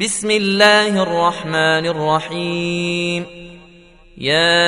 بسم الله الرحمن الرحيم. يا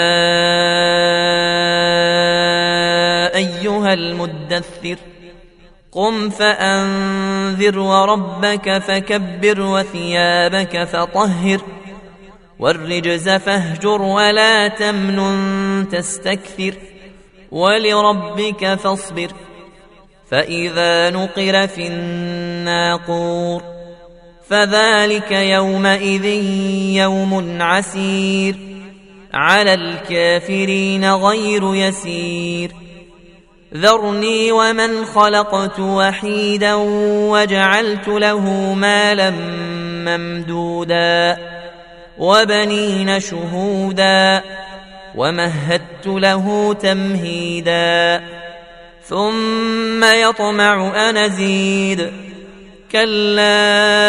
أيها المدثر قم فأنذر وربك فكبر وثيابك فطهر والرجز فاهجر ولا تمنن تستكثر ولربك فاصبر فإذا نقر في الناقور فذلك يومئذ يوم عسير على الكافرين غير يسير. ذرني ومن خلقت وحيدا وجعلت له مالا ممدودا وبنين شهودا ومهدت له تمهيدا ثم يطمع أن أزيد كلا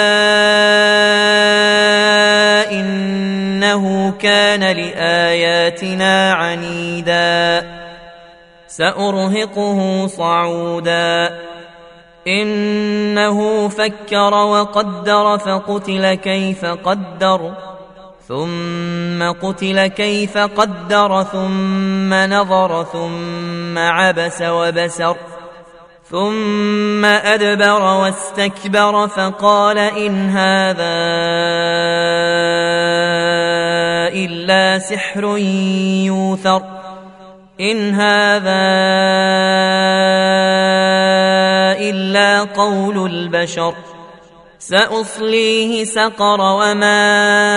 إنه كان لآياتنا عنيدا سأرهقه صعودا إنه فكر وقدر فقتل كيف قدر ثم قتل كيف قدر ثم نظر ثم عبس وبسر ثم أدبر واستكبر فقال إن هذا إلا سحر يوثر إن هذا إلا قول البشر سأصليه سقر وما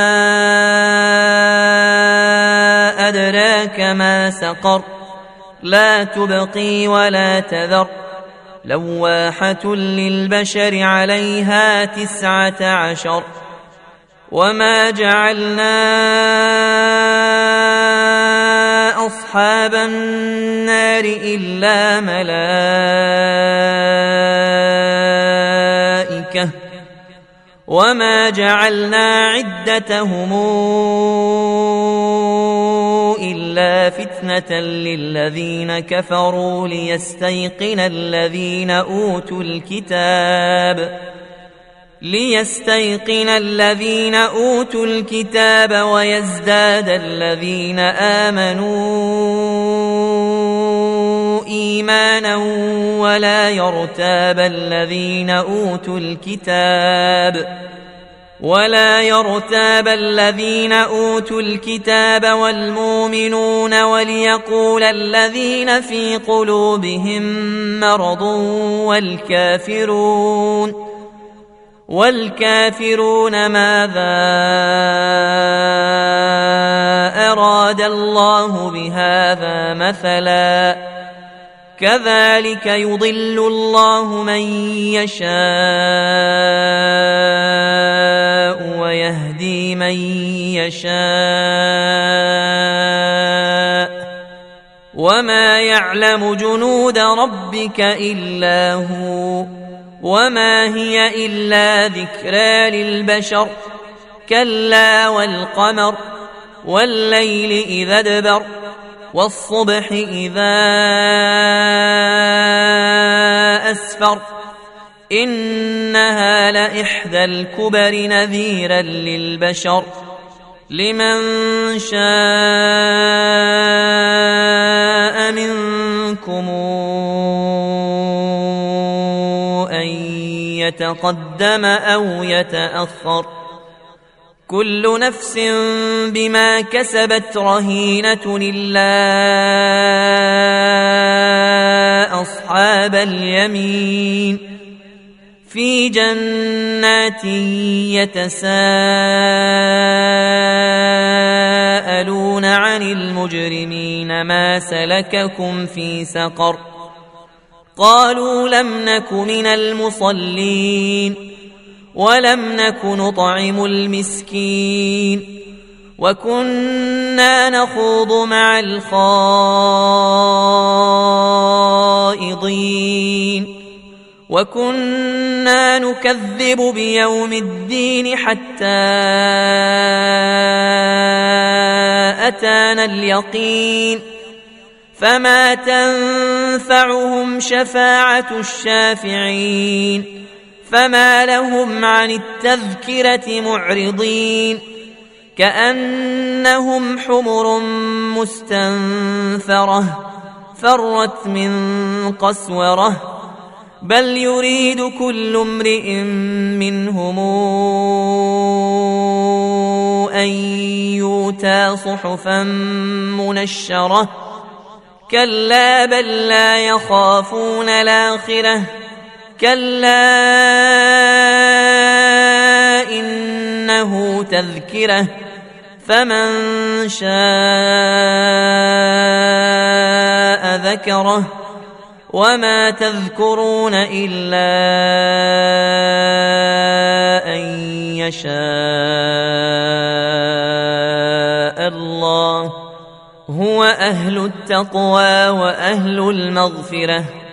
أدراك ما سقر لا تبقي ولا تذر لواحة للبشر عليها 19 وما جعلنا أصحاب النار إلا ملائكة وما جعلنا عدتهم إلا فتنة للذين كفروا ليستيقن الذين أوتوا الكتاب ويزداد الذين آمنوا إيمانا ولا يرتاب الذين أوتوا الكتاب والمؤمنون وليقول الذين في قلوبهم مرض والكافرون ماذا أراد الله بهذا مثلا كذلك يضل الله من يشاء ويهدي من يشاء وما يعلم جنود ربك إلا هو وما هي إلا ذكرى للبشر كلا والقمر والليل إذا ادبر والصبح إذا أسفر إنها لإحدى الكبر نذيرا للبشر لمن شاء منكم أن يتقدم أو يتأخر كل نفس بما كسبت رهينة إلا أصحاب اليمين في جنات يتساءلون عن المجرمين ما سلككم في سقر قالوا لم نك من المصلين ولم نك نطعم المسكين وكنا نخوض مع الخائضين وكنا نكذب بيوم الدين حتى أتانا اليقين فما تنفعهم شفاعة الشافعين فما لهم عن التذكرة معرضين كأنهم حمر مستنفرة فرت من قسورة بل يريد كل امرئ منهم أن يؤتى صحفا منشرة كلا بل لا يخافون الآخرة كلا إنه تذكرة فمن شاء ذكره وما تذكرون إلا أن يشاء الله هو أهل التقوى وأهل المغفرة